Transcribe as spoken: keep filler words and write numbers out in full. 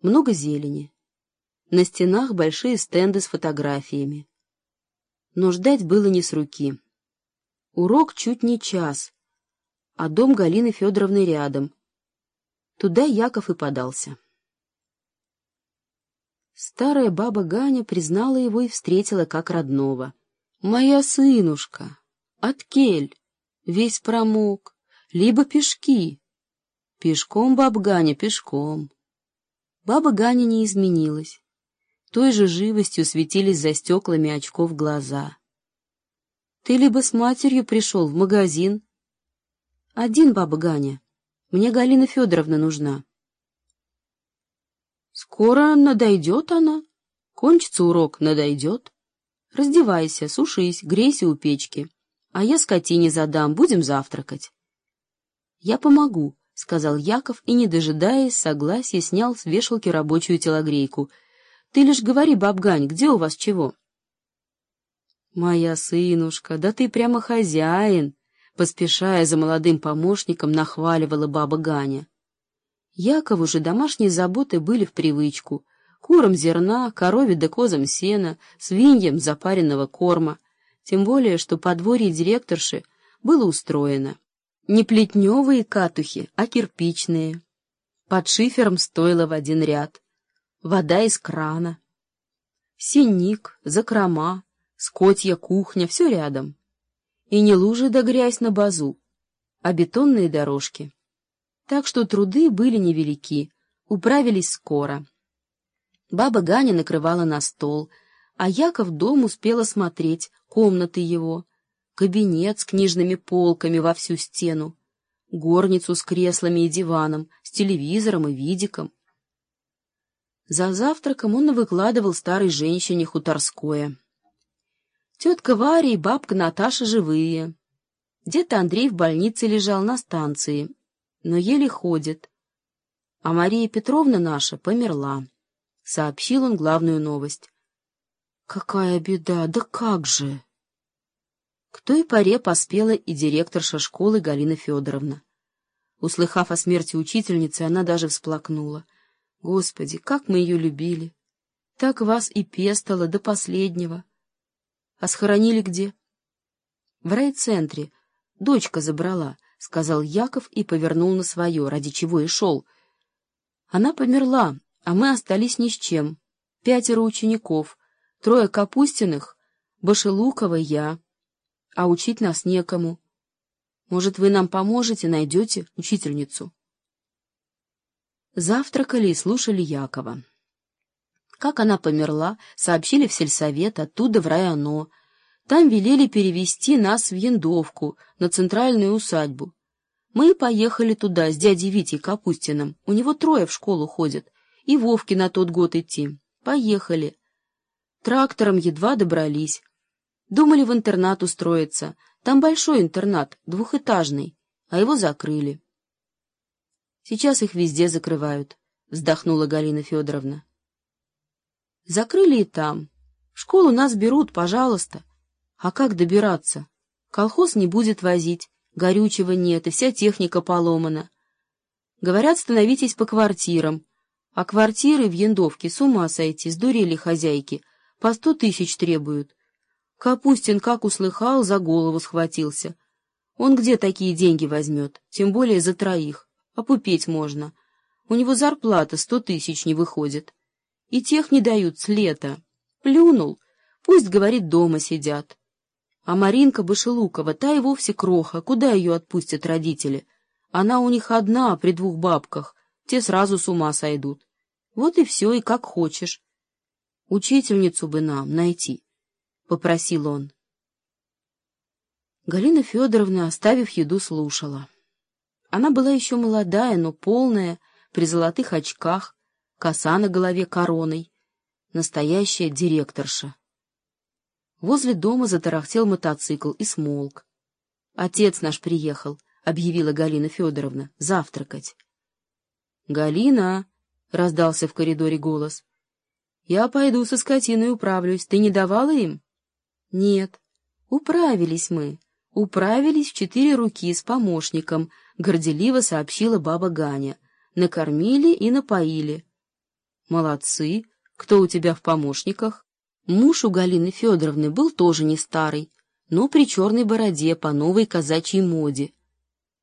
Много зелени. На стенах большие стенды с фотографиями. Но ждать было не с руки. Урок чуть не час, а дом Галины Федоровны рядом. Туда Яков и подался. Старая баба Ганя признала его и встретила как родного. «Моя сынушка! Откель! Весь промок! Либо пешки!» «Пешком, баба Ганя, пешком!» Баба Ганя не изменилась. Той же живостью светились за стеклами очков глаза. «Ты либо с матерью пришел в магазин?» «Один, баба Ганя. Мне Галина Федоровна нужна». «Скоро надойдет она. Кончится урок, надойдет. Раздевайся, сушись, грейся у печки. А я скотине задам, будем завтракать». «Я помогу», — сказал Яков и, не дожидаясь согласия, снял с вешалки рабочую телогрейку. «Ты лишь говори, баб Гань, где у вас чего?» «Моя сынушка, да ты прямо хозяин», — поспешая за молодым помощником, нахваливала баба Ганя. Якову же домашние заботы были в привычку. Курам зерна, корове да козам сена, свиньям запаренного корма. Тем более, что подворье директорши было устроено. Не плетневые катухи, а кирпичные. Под шифером стойло в один ряд. Вода из крана. Сенник, закрома, скотья кухня — все рядом. И не лужи да грязь на базу, а бетонные дорожки. Так что труды были невелики, управились скоро. Баба Ганя накрывала на стол, а Яков дом успел осмотреть, комнаты его, кабинет с книжными полками во всю стену, горницу с креслами и диваном, с телевизором и видиком. За завтраком он выкладывал старой женщине хуторское. Тетка Варя и бабка Наташа живые. Дед Андрей в больнице лежал на станции, но еле ходит. А Мария Петровна наша померла. Сообщил он главную новость. «Какая беда! Да как же!» К той поре поспела и директорша школы Галина Федоровна. Услыхав о смерти учительницы, она даже всплакнула. «Господи, как мы ее любили! Так вас и пестала до последнего. А схоронили где?» «В райцентре. Дочка забрала», — сказал Яков и повернул на свое, ради чего и шел. «Она померла, а мы остались ни с чем. Пятеро учеников, трое Капустиных, Башелукова и я. А учить нас некому. Может, вы нам поможете, найдете учительницу?» Завтракали и слушали Якова. Как она померла, сообщили в сельсовет, оттуда в районо. Там велели перевести нас в Яндовку, на центральную усадьбу. Мы и поехали туда с дядей Витей Капустиным. У него трое в школу ходят. И Вовке на тот год идти. Поехали. Трактором едва добрались. Думали в интернат устроиться. Там большой интернат, двухэтажный, а его закрыли. Сейчас их везде закрывают, вздохнула Галина Федоровна. Закрыли и там. В школу нас берут, пожалуйста. А как добираться? Колхоз не будет возить, горючего нет, и вся техника поломана. Говорят, становитесь по квартирам. А квартиры в Яндовке с ума сойти, сдурели хозяйки, по сто тысяч требуют. Капустин, как услыхал, за голову схватился. Он где такие деньги возьмет, тем более за троих? Опупеть можно. У него зарплата сто тысяч не выходит. И тех не дают с лета. Плюнул. Пусть, говорит, дома сидят. А Маринка Башелукова, та и вовсе кроха. Куда ее отпустят родители? Она у них одна, при двух бабках. Те сразу с ума сойдут. Вот и все, и как хочешь. Учительницу бы нам найти, — попросил он. Галина Федоровна, оставив еду, слушала. Она была еще молодая, но полная, при золотых очках, коса на голове короной, настоящая директорша. Возле дома затарахтел мотоцикл и смолк. — Отец наш приехал, — объявила Галина Федоровна, — завтракать. — Галина, — раздался в коридоре голос, — я пойду со скотиной управлюсь. Ты не давала им? — Нет. Управились мы. Управились в четыре руки с помощником, — горделиво сообщила баба Ганя. Накормили и напоили. Молодцы. Кто у тебя в помощниках? Муж у Галины Федоровны был тоже не старый, но при черной бороде по новой казачьей моде.